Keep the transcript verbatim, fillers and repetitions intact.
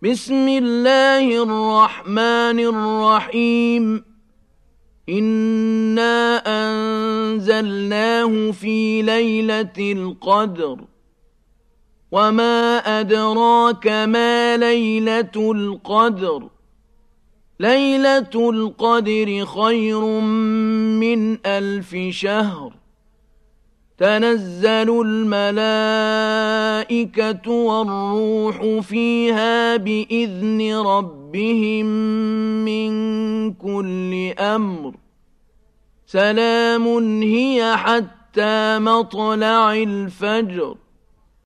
بسم الله الرحمن الرحيم إنا أنزلناه في ليلة القدر وما أدراك ما ليلة القدر ليلة القدر خير من ألف شهر تنزل الملائكة والروح فيها بإذن ربهم من كل أمر سلام هي حتى مطلع الفجر